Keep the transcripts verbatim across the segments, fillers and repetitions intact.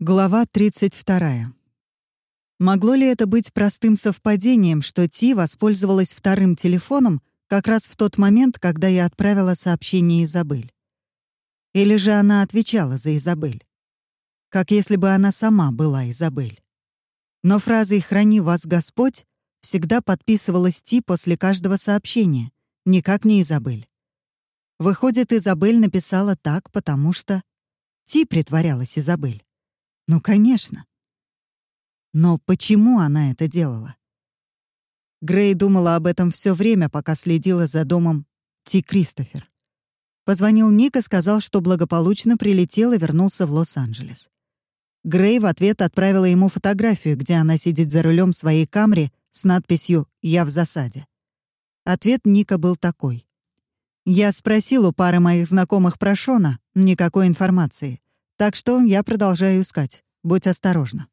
Глава тридцать вторая. Могло ли это быть простым совпадением, что Ти воспользовалась вторым телефоном как раз в тот момент, когда я отправила сообщение Изабель? Или же она отвечала за Изабель? Как если бы она сама была Изабель. Но фразой «Храни вас Господь» всегда подписывалась Ти после каждого сообщения, никак не Изабель. Выходит, Изабель написала так, потому что Ти притворялась Изабель. Ну, конечно. Но почему она это делала? Грей думала об этом все время, пока следила за домом Ти Кристофер. Позвонил Ник и сказал, что благополучно прилетел и вернулся в Лос-Анджелес. Грей в ответ отправила ему фотографию, где она сидит за рулем своей Камри с надписью «Я в засаде». Ответ Ника был такой. «Я спросил у пары моих знакомых про Шона, никакой информации. Так что я продолжаю искать. Будь осторожна».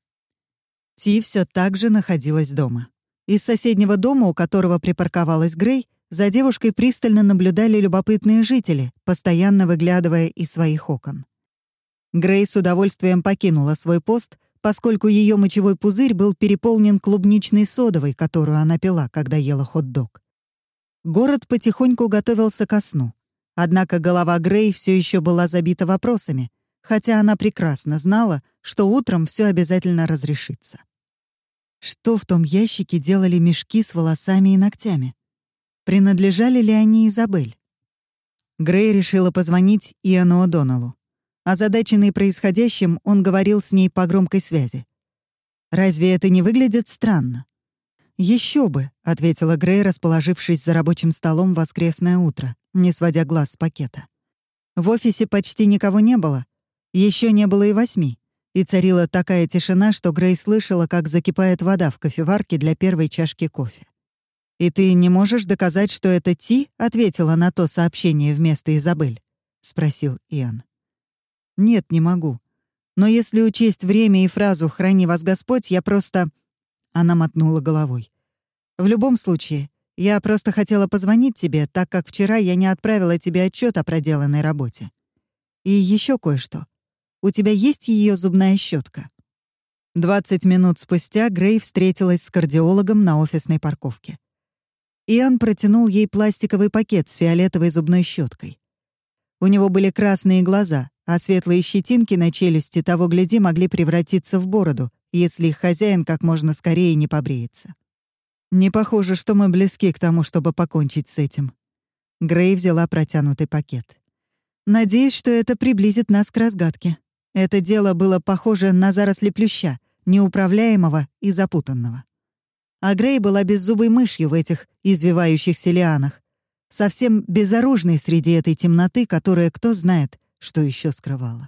Ти все так же находилась дома. Из соседнего дома, у которого припарковалась Грей, за девушкой пристально наблюдали любопытные жители, постоянно выглядывая из своих окон. Грей с удовольствием покинула свой пост, поскольку ее мочевой пузырь был переполнен клубничной содовой, которую она пила, когда ела хот-дог. Город потихоньку готовился ко сну. Однако голова Грей все еще была забита вопросами, хотя она прекрасно знала, что утром все обязательно разрешится. Что в том ящике делали мешки с волосами и ногтями? Принадлежали ли они Изабель? Грей решила позвонить Иану О'Доннеллу. Озадаченный происходящим, он говорил с ней по громкой связи. «Разве это не выглядит странно?» «Еще бы», — ответила Грей, расположившись за рабочим столом в воскресное утро, не сводя глаз с пакета. В офисе почти никого не было. Еще не было и восьми, и царила такая тишина, что Грей слышала, как закипает вода в кофеварке для первой чашки кофе. «И ты не можешь доказать, что это Ти ответила на то сообщение вместо Изабель?» — спросил Иан. «Нет, не могу. Но если учесть время и фразу «Храни вас Господь», я просто...» Она мотнула головой. «В любом случае, я просто хотела позвонить тебе, так как вчера я не отправила тебе отчет о проделанной работе. И еще кое-что. У тебя есть ее зубная щетка?» Двадцать минут спустя Грей встретилась с кардиологом на офисной парковке. Иан протянул ей пластиковый пакет с фиолетовой зубной щеткой. У него были красные глаза, а светлые щетинки на челюсти того гляди могли превратиться в бороду, если их хозяин как можно скорее не побреется. «Не похоже, что мы близки к тому, чтобы покончить с этим». Грей взяла протянутый пакет. «Надеюсь, что это приблизит нас к разгадке. Это дело было похоже на заросли плюща, неуправляемого и запутанного. А Грей была беззубой мышью в этих извивающихся лианах, совсем безоружной среди этой темноты, которая кто знает, что еще скрывала.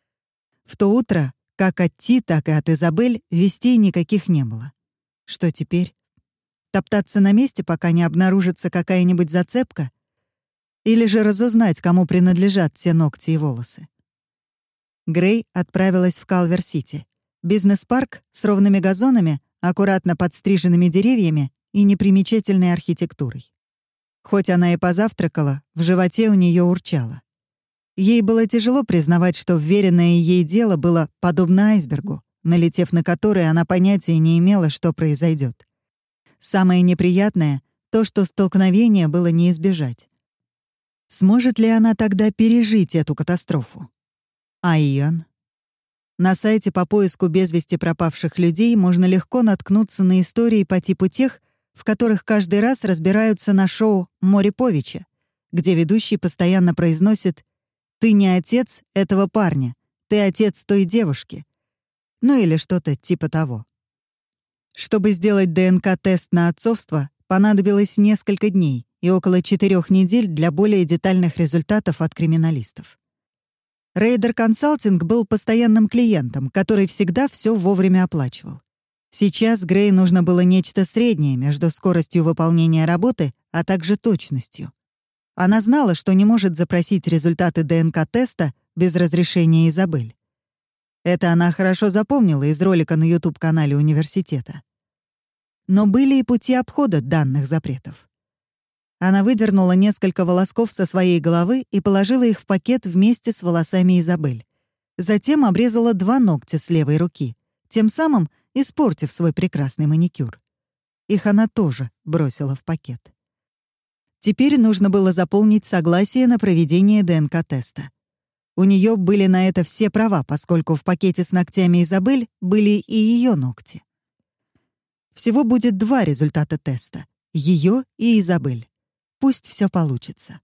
В то утро, как от Ти, так и от Изабель, вестей никаких не было. Что теперь? Топтаться на месте, пока не обнаружится какая-нибудь зацепка? Или же разузнать, кому принадлежат те ногти и волосы? Грей отправилась в Калвер-Сити. Бизнес-парк с ровными газонами, аккуратно подстриженными деревьями и непримечательной архитектурой. Хоть она и позавтракала, в животе у нее урчало. Ей было тяжело признавать, что вверенное ей дело было подобно айсбергу, налетев на который она понятия не имела, что произойдет. Самое неприятное — то, что столкновение было не избежать. Сможет ли она тогда пережить эту катастрофу? А Иан? На сайте по поиску без вести пропавших людей можно легко наткнуться на истории по типу тех, в которых каждый раз разбираются на шоу «Море Повича», где ведущий постоянно произносит «Ты не отец этого парня, ты отец той девушки». Ну или что-то типа того. Чтобы сделать ДНК-тест на отцовство, понадобилось несколько дней и около четырех недель для более детальных результатов от криминалистов. Рейдер Консалтинг был постоянным клиентом, который всегда все вовремя оплачивал. Сейчас Грей нужно было нечто среднее между скоростью выполнения работы, а также точностью. Она знала, что не может запросить результаты ДНК-теста без разрешения Изабель. Это она хорошо запомнила из ролика на YouTube-канале университета. Но были и пути обхода данных запретов. Она выдернула несколько волосков со своей головы и положила их в пакет вместе с волосами Изабель. Затем обрезала два ногтя с левой руки, тем самым испортив свой прекрасный маникюр. Их она тоже бросила в пакет. Теперь нужно было заполнить согласие на проведение ДНК-теста. У нее были на это все права, поскольку в пакете с ногтями Изабель были и ее ногти. Всего будет два результата теста — ее и Изабель. Пусть все получится.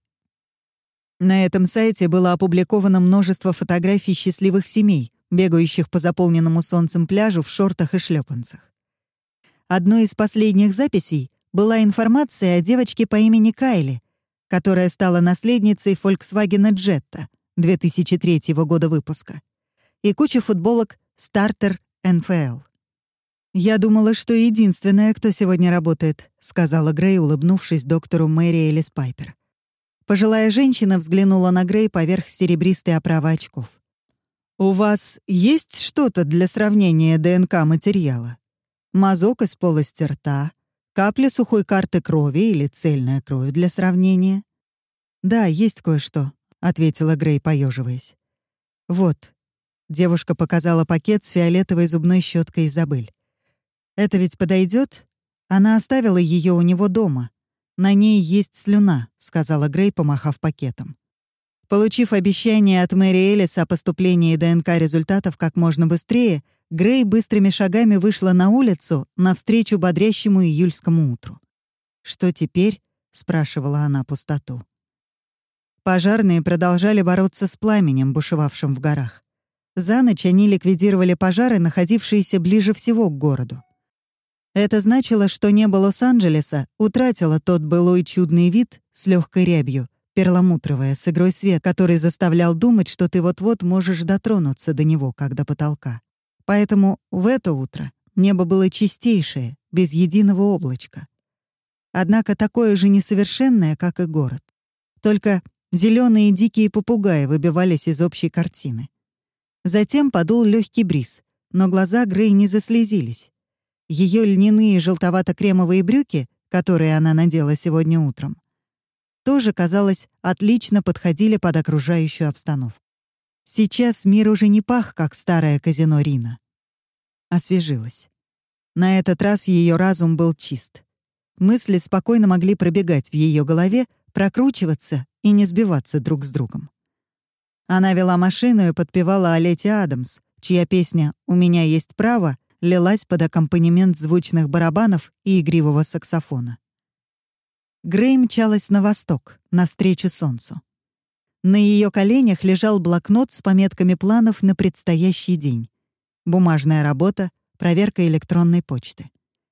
На этом сайте было опубликовано множество фотографий счастливых семей, бегающих по заполненному солнцем пляжу в шортах и шлепанцах. Одной из последних записей была информация о девочке по имени Кайли, которая стала наследницей Volkswagen Jetta две тысячи третьего года выпуска, и куча футболок Starter эн эф эл. «Я думала, что единственная, кто сегодня работает», — сказала Грей, улыбнувшись доктору Мэри Элис Пайпер. Пожилая женщина взглянула на Грей поверх серебристой оправы очков. «У вас есть что-то для сравнения ДНК-материала? Мазок из полости рта, капля сухой карты крови или цельная кровь для сравнения?» «Да, есть кое-что», — ответила Грей, поеживаясь. «Вот». Девушка показала пакет с фиолетовой зубной щеткой Изабель. «Это ведь подойдет? Она оставила ее у него дома. На ней есть слюна», — сказала Грей, помахав пакетом. Получив обещание от Мэри Элис о поступлении ДНК-результатов как можно быстрее, Грей быстрыми шагами вышла на улицу навстречу бодрящему июльскому утру. «Что теперь?» — спрашивала она пустоту. Пожарные продолжали бороться с пламенем, бушевавшим в горах. За ночь они ликвидировали пожары, находившиеся ближе всего к городу. Это значило, что небо Лос-Анджелеса утратило тот былой чудный вид с легкой рябью, перламутровое, с игрой свет, который заставлял думать, что ты вот-вот можешь дотронуться до него, как до потолка. Поэтому в это утро небо было чистейшее, без единого облачка. Однако такое же несовершенное, как и город. Только зеленые дикие попугаи выбивались из общей картины. Затем подул легкий бриз, но глаза Грей не заслезились. Ее льняные желтовато-кремовые брюки, которые она надела сегодня утром, тоже, казалось, отлично подходили под окружающую обстановку. Сейчас мир уже не пах, как старое казино Рино. Освежилась. На этот раз ее разум был чист. Мысли спокойно могли пробегать в ее голове, прокручиваться и не сбиваться друг с другом. Она вела машину и подпевала Олете Адамс, чья песня «У меня есть право» лилась под аккомпанемент звучных барабанов и игривого саксофона. Грей мчалась на восток, навстречу солнцу. На ее коленях лежал блокнот с пометками планов на предстоящий день. Бумажная работа, проверка электронной почты.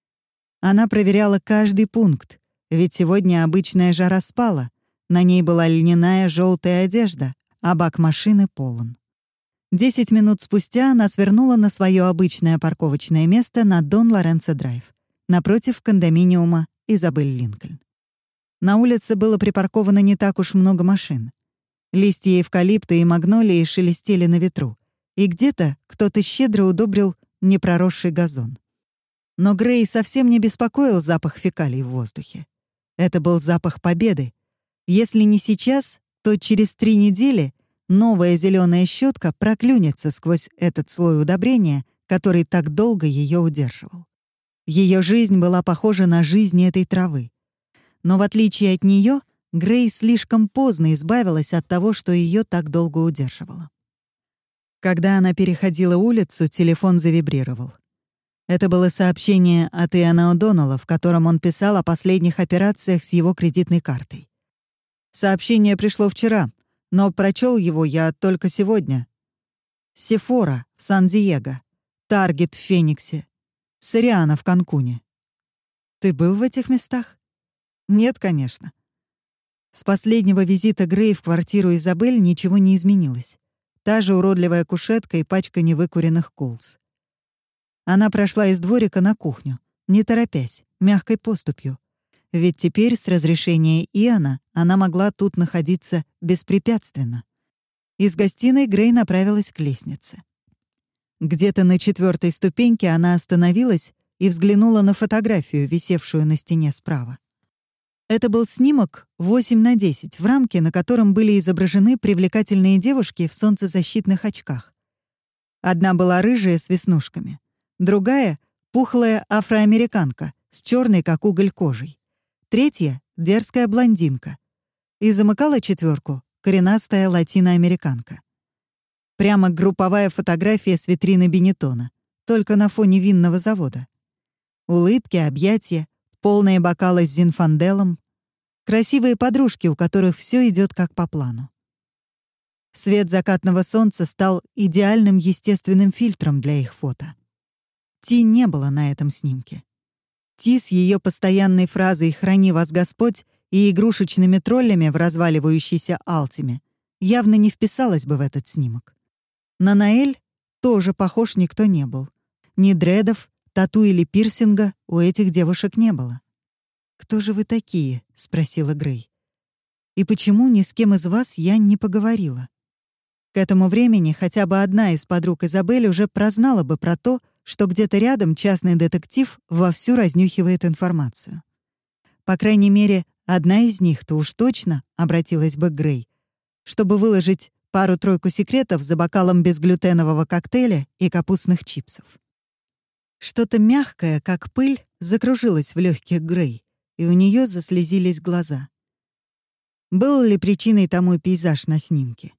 Она проверяла каждый пункт, ведь сегодня обычная жара спала, на ней была льняная желтая одежда, а бак машины полон. Десять минут спустя она свернула на свое обычное парковочное место на Дон Лоренцо-драйв, напротив кондоминиума Изабель Линкольн. На улице было припарковано не так уж много машин. Листья эвкалипта и магнолии шелестели на ветру, и где-то кто-то щедро удобрил непроросший газон. Но Грей совсем не беспокоил запах фекалий в воздухе. Это был запах победы. Если не сейчас, то через три недели новая зеленая щетка проклюнется сквозь этот слой удобрения, который так долго ее удерживал. Ее жизнь была похожа на жизнь этой травы. Но в отличие от нее, Грей слишком поздно избавилась от того, что ее так долго удерживало. Когда она переходила улицу, телефон завибрировал. Это было сообщение от Иана О'Доннелла, в котором он писал о последних операциях с его кредитной картой. Сообщение пришло вчера, но прочел его я только сегодня. Сефора в Сан-Диего, Таргет в Фениксе, Сориана в Канкуне. Ты был в этих местах? Нет, конечно. С последнего визита Грей в квартиру Изабель ничего не изменилось. Та же уродливая кушетка и пачка невыкуренных кулс. Она прошла из дворика на кухню, не торопясь, мягкой поступью. Ведь теперь, с разрешения Иана, она могла тут находиться беспрепятственно. Из гостиной Грей направилась к лестнице. Где-то на четвертой ступеньке она остановилась и взглянула на фотографию, висевшую на стене справа. Это был снимок восемь на десять, в рамке, на котором были изображены привлекательные девушки в солнцезащитных очках. Одна была рыжая с веснушками, другая — пухлая афроамериканка с черной как уголь кожей, третья — дерзкая блондинка. И замыкала четверку коренастая латиноамериканка. Прямо групповая фотография с витрины Бенетона, только на фоне винного завода. Улыбки, объятия, полные бокалы с зинфанделом, красивые подружки, у которых все идет как по плану. Свет закатного солнца стал идеальным естественным фильтром для их фото. Ти не было на этом снимке. Ти с ее постоянной фразой «Храни вас Господь» и игрушечными троллями в разваливающейся Алтиме явно не вписалась бы в этот снимок. На Наэль тоже похож никто не был. Ни дредов, тату или пирсинга у этих девушек не было. «Кто же вы такие?» — спросила Грей. «И почему ни с кем из вас я не поговорила?» К этому времени хотя бы одна из подруг Изабель уже прознала бы про то, что где-то рядом частный детектив вовсю разнюхивает информацию. По крайней мере, одна из них-то уж точно обратилась бы к Грей, чтобы выложить пару-тройку секретов за бокалом безглютенового коктейля и капустных чипсов. Что-то мягкое, как пыль, закружилось в легких Грей, и у нее заслезились глаза. Был ли причиной тому пейзаж на снимке?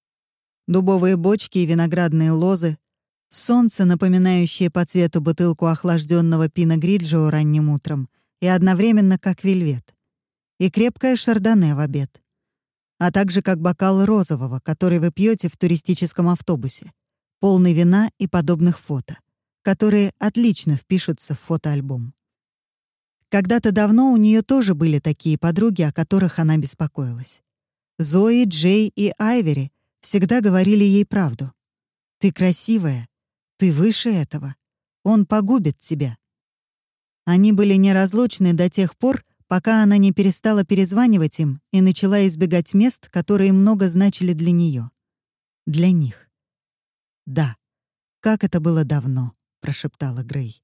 Дубовые бочки и виноградные лозы, солнце, напоминающее по цвету бутылку охлажденного пино гриджио ранним утром и одновременно как вельвет, и крепкое шардоне в обед, а также как бокал розового, который вы пьете в туристическом автобусе, полный вина и подобных фото, которые отлично впишутся в фотоальбом. Когда-то давно у нее тоже были такие подруги, о которых она беспокоилась. Зои, Джей и Айвери всегда говорили ей правду. «Ты красивая, ты выше этого, он погубит тебя». Они были неразлучны до тех пор, пока она не перестала перезванивать им и начала избегать мест, которые много значили для нее. Для них. «Да, как это было давно», — прошептала Грей.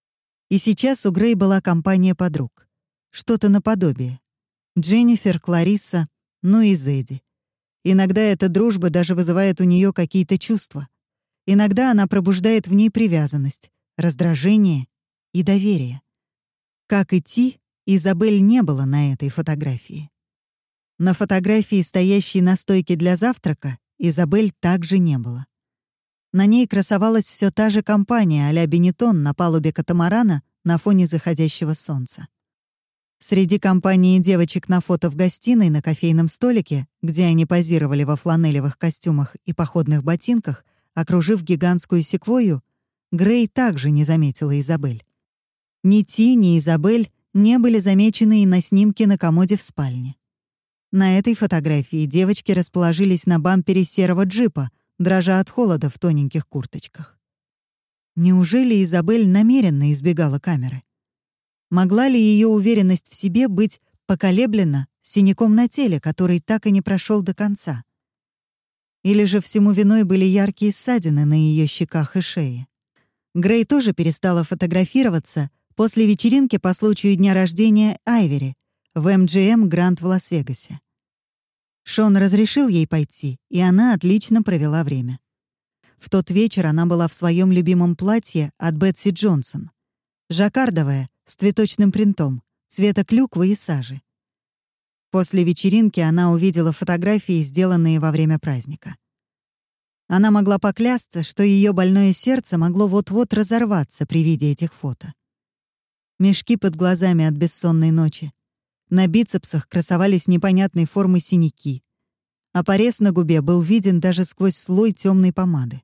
И сейчас у Грей была компания подруг. Что-то наподобие. Дженнифер, Кларисса, ну и Зэдди. Иногда эта дружба даже вызывает у нее какие-то чувства. Иногда она пробуждает в ней привязанность, раздражение и доверие. Как и Ти, Изабель не было на этой фотографии. На фотографии, стоящей на стойке для завтрака, Изабель также не было. На ней красовалась все та же компания а-ля Бенетон на палубе катамарана на фоне заходящего солнца. Среди компании девочек на фото в гостиной на кофейном столике, где они позировали во фланелевых костюмах и походных ботинках, окружив гигантскую секвойю, Грей также не заметила Изабель. Ни Ти, ни Изабель не были замечены и на снимке на комоде в спальне. На этой фотографии девочки расположились на бампере серого джипа, дрожа от холода в тоненьких курточках. Неужели Изабель намеренно избегала камеры? Могла ли ее уверенность в себе быть поколеблена синяком на теле, который так и не прошел до конца? Или же всему виной были яркие ссадины на ее щеках и шее? Грей тоже перестала фотографироваться после вечеринки по случаю дня рождения Айвери в эм джи эм Гранд в Лас-Вегасе. Шон разрешил ей пойти, и она отлично провела время. В тот вечер она была в своем любимом платье от Бетси Джонсон. Жаккардовое, с цветочным принтом, цвета клюквы и сажи. После вечеринки она увидела фотографии, сделанные во время праздника. Она могла поклясться, что ее больное сердце могло вот-вот разорваться при виде этих фото. Мешки под глазами от бессонной ночи. На бицепсах красовались непонятной формы синяки, а порез на губе был виден даже сквозь слой темной помады.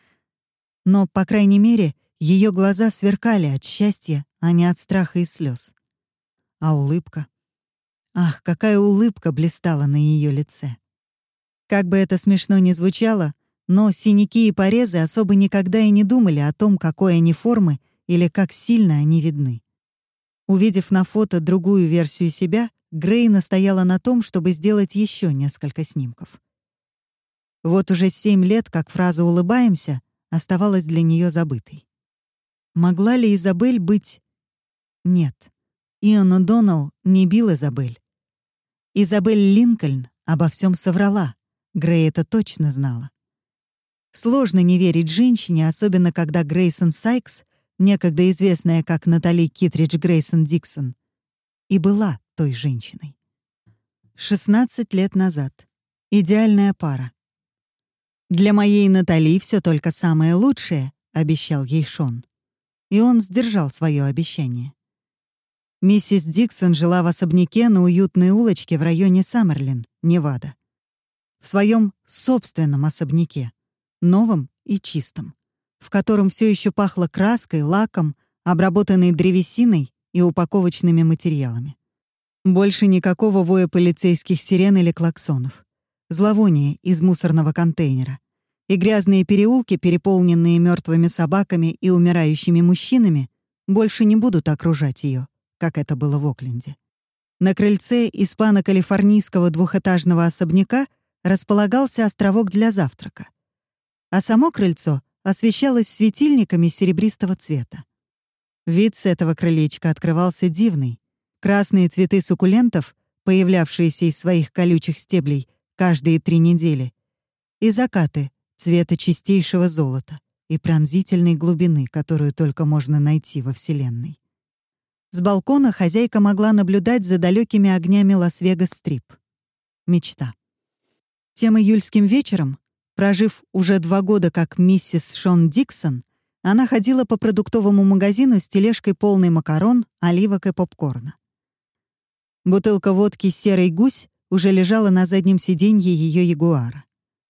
Но, по крайней мере, ее глаза сверкали от счастья, а не от страха и слез. А улыбка? Ах, какая улыбка блистала на ее лице! Как бы это смешно ни звучало, но синяки и порезы особо никогда и не думали о том, какой они формы или как сильно они видны. Увидев на фото другую версию себя, Грей настояла на том, чтобы сделать еще несколько снимков. Вот уже семь лет, как фраза «улыбаемся» оставалась для нее забытой. Могла ли Изабель быть... Нет, Ион О'Доннелл не бил Изабель. Изабель Линкольн обо всем соврала, Грей это точно знала. Сложно не верить женщине, особенно когда Грейсон Сайкс, некогда известная как Натали Китридж Грейсон Диксон, и была той женщиной. шестнадцать лет назад. Идеальная пара. «Для моей Натали все только самое лучшее», — обещал ей Шон. И он сдержал свое обещание. Миссис Диксон жила в особняке на уютной улочке в районе Саммерлин, Невада. В своем собственном особняке, новом и чистом, в котором все еще пахло краской, лаком, обработанной древесиной и упаковочными материалами. Больше никакого воя полицейских сирен или клаксонов. Зловоние из мусорного контейнера. И грязные переулки, переполненные мертвыми собаками и умирающими мужчинами, больше не будут окружать ее, как это было в Окленде. На крыльце испано-калифорнийского двухэтажного особняка располагался островок для завтрака, а само крыльцо освещалось светильниками серебристого цвета. Вид с этого крылечка открывался дивный. Красные цветы суккулентов, появлявшиеся из своих колючих стеблей каждые три недели, и закаты цвета чистейшего золота и пронзительной глубины, которую только можно найти во Вселенной. С балкона хозяйка могла наблюдать за далекими огнями Лас-Вегас-Стрип. Мечта. Тем июльским вечером, прожив уже два года как миссис Шон Диксон, она ходила по продуктовому магазину с тележкой полной макарон, оливок и попкорна. Бутылка водки «Серый гусь» уже лежала на заднем сиденье ее ягуара.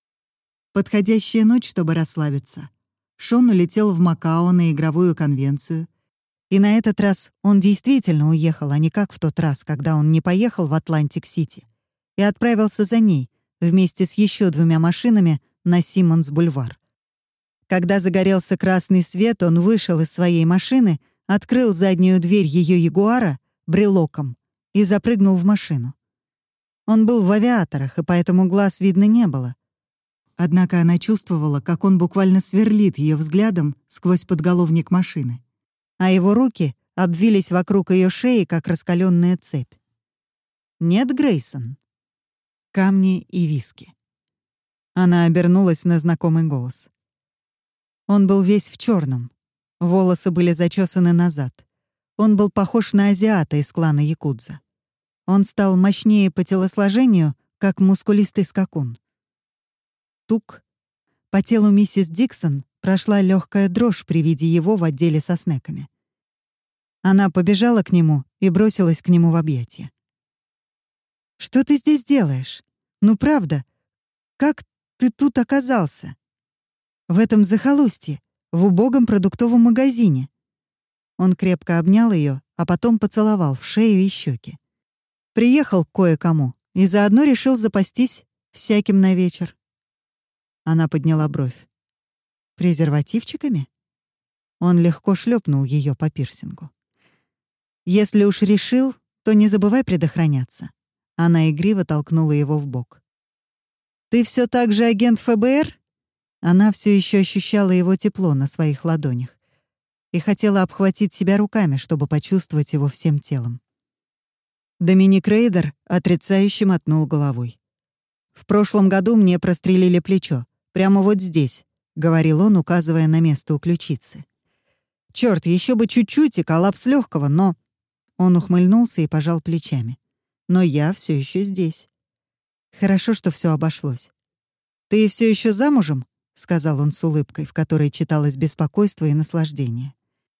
Подходящая ночь, чтобы расслабиться. Шон улетел в Макао на игровую конвенцию. И на этот раз он действительно уехал, а не как в тот раз, когда он не поехал в Атлантик-Сити и отправился за ней вместе с еще двумя машинами на Симмонс-бульвар. Когда загорелся красный свет, он вышел из своей машины, открыл заднюю дверь ее ягуара брелоком и запрыгнул в машину. Он был в авиаторах, и поэтому глаз видно не было. Однако она чувствовала, как он буквально сверлит ее взглядом сквозь подголовник машины, а его руки обвились вокруг ее шеи, как раскаленная цепь. «Нет, Грейсон?» Камни и виски. Она обернулась на знакомый голос. Он был весь в черном. Волосы были зачесаны назад. Он был похож на азиата из клана Якудза. Он стал мощнее по телосложению, как мускулистый скакун. Тук. По телу миссис Диксон прошла легкая дрожь при виде его в отделе со снеками. Она побежала к нему и бросилась к нему в объятия. «Что ты здесь делаешь? Ну правда, как ты тут оказался? В этом захолустье, в убогом продуктовом магазине». Он крепко обнял ее, а потом поцеловал в шею и щеки. Приехал к кое-кому и заодно решил запастись всяким на вечер. Она подняла бровь. «Презервативчиками?» Он легко шлепнул ее по пирсингу. «Если уж решил, то не забывай предохраняться». Она игриво толкнула его в бок. «Ты все так же агент ФБР?» Она все еще ощущала его тепло на своих ладонях и хотела обхватить себя руками, чтобы почувствовать его всем телом. Доминик Рейдер отрицающе мотнул головой. «В прошлом году мне прострелили плечо. Прямо вот здесь», — говорил он, указывая на место у ключицы. «Чёрт, еще бы чуть-чуть и коллапс легкого, но...» Он ухмыльнулся и пожал плечами. «Но я все еще здесь. Хорошо, что все обошлось. Ты все еще замужем?» — сказал он с улыбкой, в которой читалось беспокойство и наслаждение.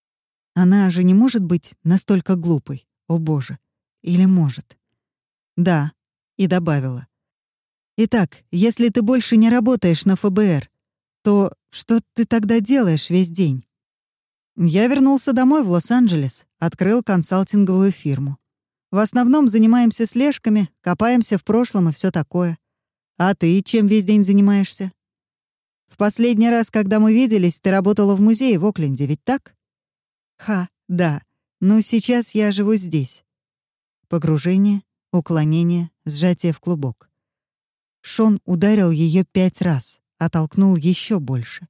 Она же не может быть настолько глупой, о боже. Или может? «Да», — и добавила. «Итак, если ты больше не работаешь на ФБР, то что ты тогда делаешь весь день?» «Я вернулся домой в Лос-Анджелес, открыл консалтинговую фирму. В основном занимаемся слежками, копаемся в прошлом и все такое. А ты чем весь день занимаешься? В последний раз, когда мы виделись, ты работала в музее в Окленде, ведь так?» «Ха, да. Но сейчас я живу здесь». Погружение, уклонение, сжатие в клубок. Шон ударил ее пять раз, оттолкнул еще больше.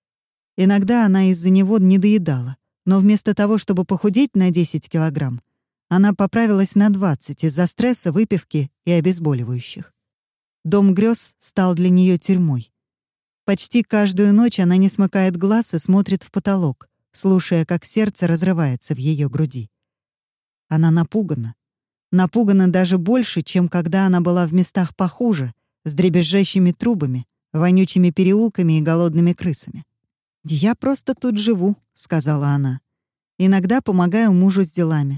Иногда она из-за него не доедала, но вместо того, чтобы похудеть на десять килограмм, она поправилась на двадцать из-за стресса, выпивки и обезболивающих. Дом грез стал для нее тюрьмой. Почти каждую ночь она не смыкает глаз и смотрит в потолок, слушая, как сердце разрывается в ее груди. Она напугана. Напугана даже больше, чем когда она была в местах похуже, с дребезжащими трубами, вонючими переулками и голодными крысами. «Я просто тут живу», — сказала она. «Иногда помогаю мужу с делами.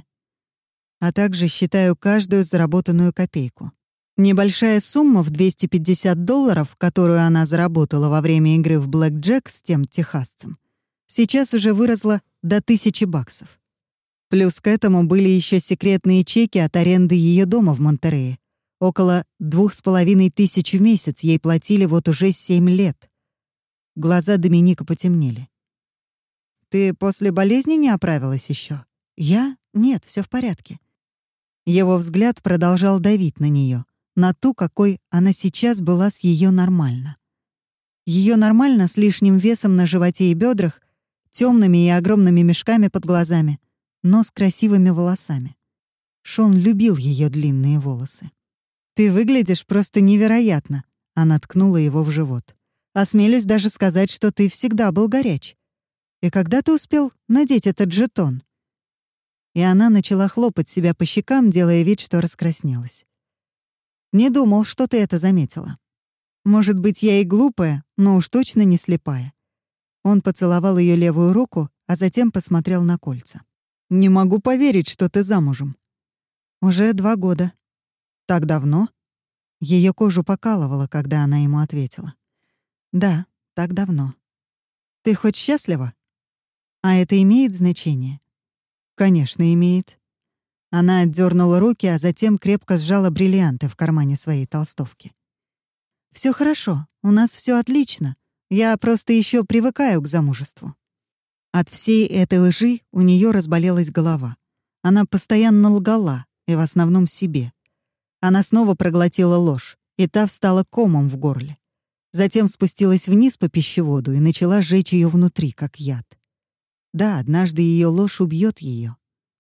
А также считаю каждую заработанную копейку. Небольшая сумма в двести пятьдесят долларов, которую она заработала во время игры в блэкджек с тем техасцем, сейчас уже выросла до тысячи баксов. Плюс к этому были еще секретные чеки от аренды ее дома в Монтерее. Около двух с половиной тысяч в месяц ей платили вот уже семь лет. Глаза Доминика потемнели. «Ты после болезни не оправилась еще? «Я? Нет, все в порядке». Его взгляд продолжал давить на нее, на ту, какой она сейчас была с ее нормально. Ее нормально с лишним весом на животе и бедрах, темными и огромными мешками под глазами, но с красивыми волосами. Шон любил ее длинные волосы. «Ты выглядишь просто невероятно», — она ткнула его в живот. «Осмелюсь даже сказать, что ты всегда был горяч. И когда ты успел надеть этот жетон?» И она начала хлопать себя по щекам, делая вид, что раскраснелась. «Не думал, что ты это заметила. Может быть, я и глупая, но уж точно не слепая». Он поцеловал ее левую руку, а затем посмотрел на кольца. «Не могу поверить, что ты замужем». «Уже два года». «Так давно?» Ее кожу покалывало, когда она ему ответила. «Да, так давно». «Ты хоть счастлива?» «А это имеет значение?» «Конечно, имеет». Она отдернула руки, а затем крепко сжала бриллианты в кармане своей толстовки. Все хорошо, у нас все отлично. Я просто еще привыкаю к замужеству». От всей этой лжи у нее разболелась голова. Она постоянно лгала, и в основном себе. Она снова проглотила ложь, и та встала комом в горле. Затем спустилась вниз по пищеводу и начала жечь ее внутри, как яд. Да, однажды ее ложь убьет ее.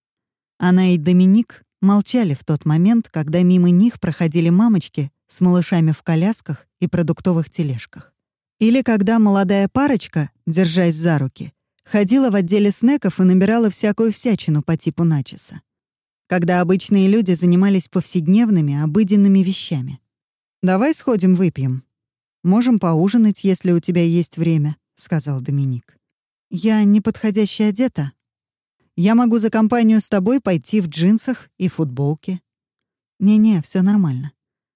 Она и Доминик молчали в тот момент, когда мимо них проходили мамочки с малышами в колясках и продуктовых тележках. Или когда молодая парочка, держась за руки, ходила в отделе снеков и набирала всякую всячину по типу начоса. Когда обычные люди занимались повседневными, обыденными вещами. «Давай сходим выпьем. Можем поужинать, если у тебя есть время», — сказал Доминик. «Я неподходяще одета. Я могу за компанию с тобой пойти в джинсах и футболке». «Не-не, все нормально».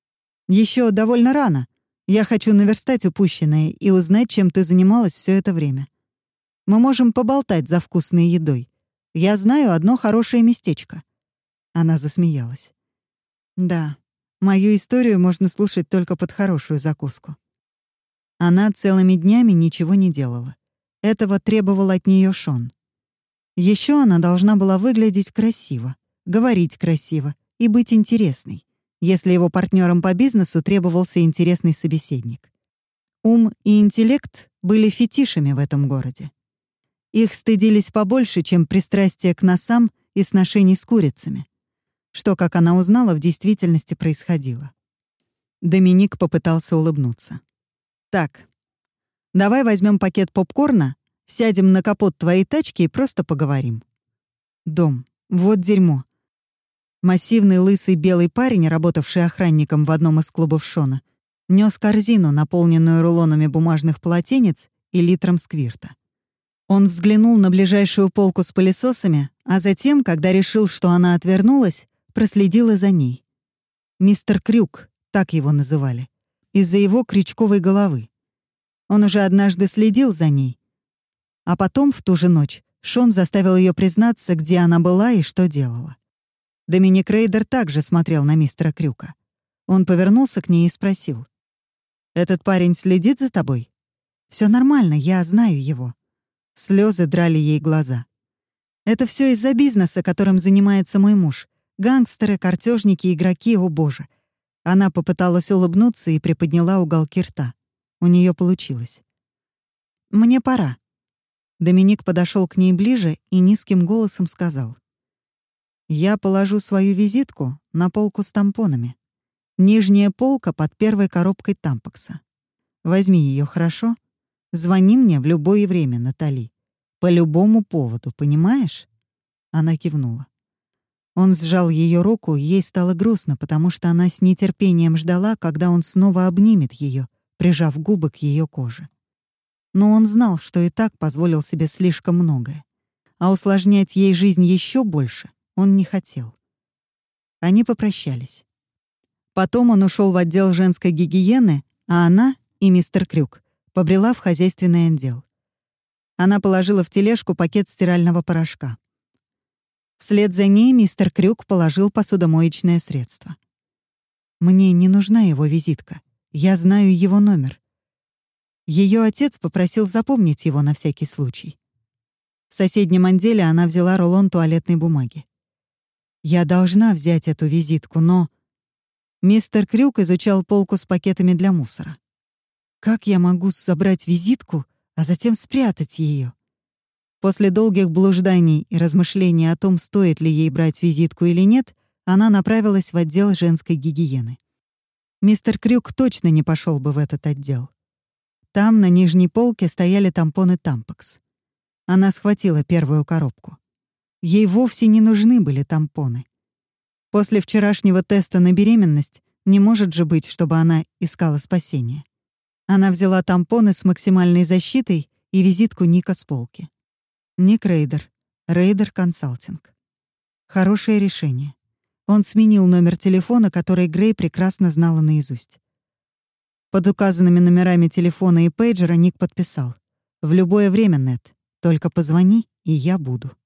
Еще довольно рано. Я хочу наверстать упущенное и узнать, чем ты занималась все это время. Мы можем поболтать за вкусной едой. Я знаю одно хорошее местечко». Она засмеялась. «Да, мою историю можно слушать только под хорошую закуску». Она целыми днями ничего не делала. Этого требовал от нее Шон. Еще она должна была выглядеть красиво, говорить красиво и быть интересной, если его партнером по бизнесу требовался интересный собеседник. Ум и интеллект были фетишами в этом городе. Их стыдились побольше, чем пристрастие к носам и сношений с курицами, что, как она узнала, в действительности происходило. Доминик попытался улыбнуться. «Так, давай возьмем пакет попкорна, сядем на капот твоей тачки и просто поговорим». Дом. Вот дерьмо. Массивный лысый белый парень, работавший охранником в одном из клубов Шона, нёс корзину, наполненную рулонами бумажных полотенец и литром сквирта. Он взглянул на ближайшую полку с пылесосами, а затем, когда решил, что она отвернулась, проследил и за ней. Мистер Крюк, так его называли, из-за его крючковой головы. Он уже однажды следил за ней. А потом, в ту же ночь, Шон заставил ее признаться, где она была и что делала. Доминик Рейдер также смотрел на мистера Крюка. Он повернулся к ней и спросил. «Этот парень следит за тобой?» «Все нормально, я знаю его». Слезы драли ей глаза. «Это все из-за бизнеса, которым занимается мой муж. Гангстеры, картежники, игроки, о боже». Она попыталась улыбнуться и приподняла уголки рта. У нее получилось. «Мне пора». Доминик подошел к ней ближе и низким голосом сказал. «Я положу свою визитку на полку с тампонами. Нижняя полка под первой коробкой тампокса. Возьми ее, хорошо? Звони мне в любое время, Натали. По любому поводу, понимаешь?» Она кивнула. Он сжал ее руку, и ей стало грустно, потому что она с нетерпением ждала, когда он снова обнимет ее, прижав губы к ее коже. Но он знал, что и так позволил себе слишком многое, а усложнять ей жизнь еще больше он не хотел. Они попрощались. Потом он ушел в отдел женской гигиены, а она и мистер Крюк побрела в хозяйственный отдел. Она положила в тележку пакет стирального порошка. Вслед за ней мистер Крюк положил посудомоечное средство. «Мне не нужна его визитка. Я знаю его номер». Ее отец попросил запомнить его на всякий случай. В соседнем отделе она взяла рулон туалетной бумаги. «Я должна взять эту визитку, но...» Мистер Крюк изучал полку с пакетами для мусора. «Как я могу собрать визитку, а затем спрятать ее?» После долгих блужданий и размышлений о том, стоит ли ей брать визитку или нет, она направилась в отдел женской гигиены. Мистер Крюк точно не пошел бы в этот отдел. Там на нижней полке стояли тампоны Tampax. Она схватила первую коробку. Ей вовсе не нужны были тампоны. После вчерашнего теста на беременность не может же быть, чтобы она искала спасения. Она взяла тампоны с максимальной защитой и визитку Ника с полки. Ник Рейдер, Рейдер Консалтинг. Хорошее решение. Он сменил номер телефона, который Грей прекрасно знала наизусть. Под указанными номерами телефона и пейджера Ник подписал: «В любое время, Нет, только позвони, и я буду».